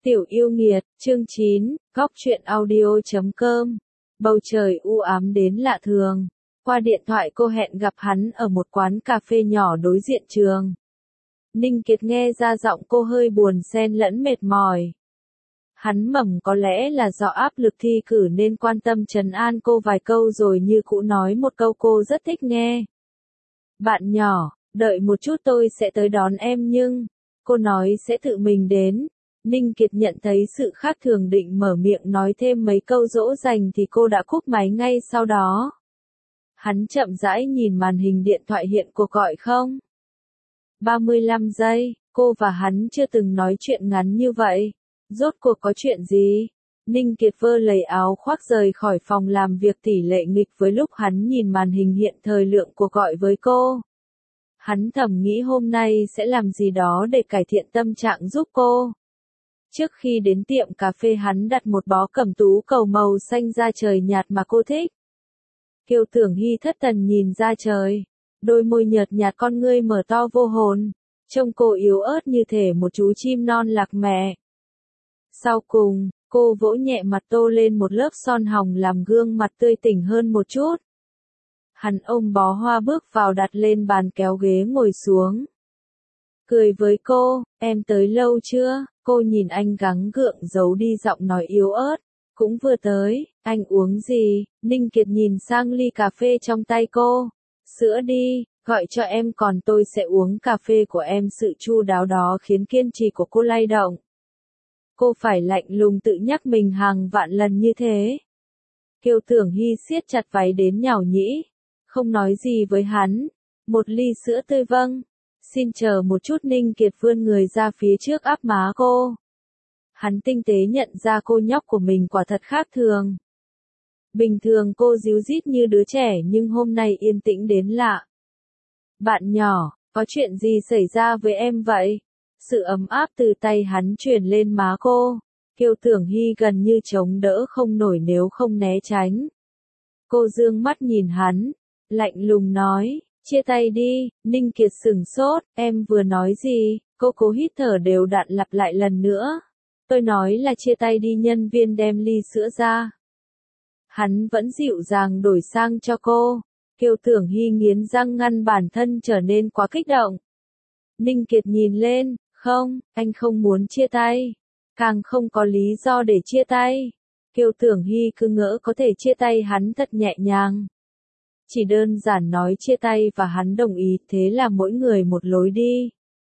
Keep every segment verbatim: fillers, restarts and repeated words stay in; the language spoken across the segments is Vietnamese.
Tiểu yêu nghiệt, chương chín, góc truyện audio chấm com. Bầu trời u ám đến lạ thường. Qua điện thoại cô hẹn gặp hắn ở một quán cà phê nhỏ đối diện trường. Ninh Kiệt nghe ra giọng cô hơi buồn xen lẫn mệt mỏi. Hắn mầm có lẽ là do áp lực thi cử nên quan tâm trấn an cô vài câu rồi như cũ nói một câu cô rất thích nghe. Bạn nhỏ, đợi một chút tôi sẽ tới đón em nhưng, cô nói sẽ tự mình đến. Ninh Kiệt nhận thấy sự khác thường định mở miệng nói thêm mấy câu dỗ dành thì cô đã cúp máy ngay sau đó. Hắn chậm rãi nhìn màn hình điện thoại hiện cuộc gọi không. ba mươi lăm giây, cô và hắn chưa từng nói chuyện ngắn như vậy. Rốt cuộc có chuyện gì? Ninh Kiệt vơ lấy áo khoác rời khỏi phòng làm việc tỷ lệ nghịch với lúc hắn nhìn màn hình hiện thời lượng cuộc gọi với cô. Hắn thầm nghĩ hôm nay sẽ làm gì đó để cải thiện tâm trạng giúp cô. Trước khi đến tiệm cà phê hắn đặt một bó cẩm tú cầu màu xanh da trời nhạt mà cô thích. Kiều Tưởng Hy thất thần nhìn ra trời, đôi môi nhợt nhạt con ngươi mở to vô hồn, trông cô yếu ớt như thể một chú chim non lạc mẹ. Sau cùng, cô vỗ nhẹ mặt tô lên một lớp son hồng làm gương mặt tươi tỉnh hơn một chút. Hắn ôm bó hoa bước vào đặt lên bàn kéo ghế ngồi xuống. Cười với cô, em tới lâu chưa? Cô nhìn anh gắng gượng giấu đi giọng nói yếu ớt. Cũng vừa tới, anh uống gì? Ninh Kiệt nhìn sang ly cà phê trong tay cô. Sữa đi, gọi cho em còn tôi sẽ uống cà phê của em. Sự chu đáo đó khiến kiên trì của cô lay động. Cô phải lạnh lùng tự nhắc mình hàng vạn lần như thế. Kiều Tưởng Hy siết chặt váy đến nhàu nhĩ. Không nói gì với hắn. Một ly sữa tươi vâng. Xin chờ một chút. Ninh Kiệt vươn người ra phía trước áp má cô. Hắn tinh tế nhận ra cô nhóc của mình quả thật khác thường. Bình thường cô ríu rít như đứa trẻ nhưng hôm nay yên tĩnh đến lạ. Bạn nhỏ, có chuyện gì xảy ra với em vậy? Sự ấm áp từ tay hắn truyền lên má cô. Kiều Tưởng Hy gần như chống đỡ không nổi nếu không né tránh. Cô dương mắt nhìn hắn, lạnh lùng nói. Chia tay đi. Ninh Kiệt sửng sốt, em vừa nói gì? Cô cố hít thở đều đặn lặp lại lần nữa. Tôi nói là chia tay đi. Nhân viên đem ly sữa ra. Hắn vẫn dịu dàng đổi sang cho cô. Kiều Tưởng Hy nghiến răng ngăn bản thân trở nên quá kích động. Ninh Kiệt nhìn lên, không, anh không muốn chia tay. Càng không có lý do để chia tay. Kiều Tưởng Hy cứ ngỡ có thể chia tay hắn thật nhẹ nhàng. Chỉ đơn giản nói chia tay và hắn đồng ý, thế là mỗi người một lối đi.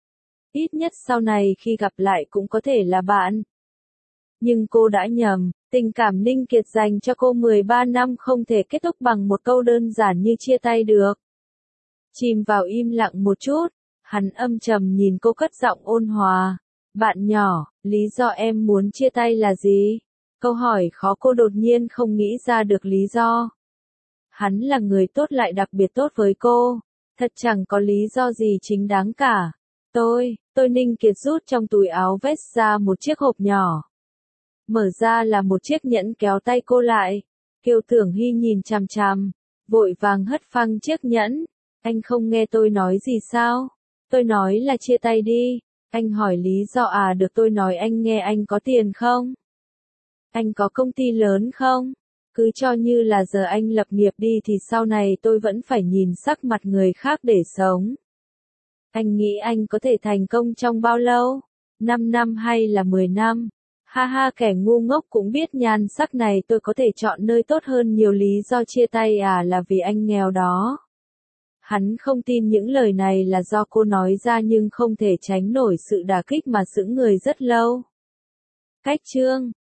Ít nhất sau này khi gặp lại cũng có thể là bạn. Nhưng cô đã nhầm, tình cảm Ninh Kiệt dành cho cô mười ba năm không thể kết thúc bằng một câu đơn giản như chia tay được. Chìm vào im lặng một chút, hắn âm trầm nhìn cô cất giọng ôn hòa. Bạn nhỏ, lý do em muốn chia tay là gì? Câu hỏi khó cô đột nhiên không nghĩ ra được lý do. Hắn là người tốt lại đặc biệt tốt với cô. Thật chẳng có lý do gì chính đáng cả. Tôi, tôi Ninh Kiệt rút trong túi áo vest ra một chiếc hộp nhỏ. Mở ra là một chiếc nhẫn kéo tay cô lại. Kiều Tưởng Hy nhìn chằm chằm, vội vàng hất phăng chiếc nhẫn. Anh không nghe tôi nói gì sao? Tôi nói là chia tay đi. Anh hỏi lý do à? Được, tôi nói anh nghe. Anh có tiền không? Anh có công ty lớn không? Cứ cho như là giờ anh lập nghiệp đi thì sau này tôi vẫn phải nhìn sắc mặt người khác để sống. Anh nghĩ anh có thể thành công trong bao lâu? năm năm hay là mười năm? Ha ha, kẻ ngu ngốc cũng biết nhan sắc này. Tôi có thể chọn nơi tốt hơn nhiều. Lý do chia tay à là vì anh nghèo đó. Hắn không tin những lời này là do cô nói ra nhưng không thể tránh nổi sự đả kích mà sững người rất lâu. Cách chương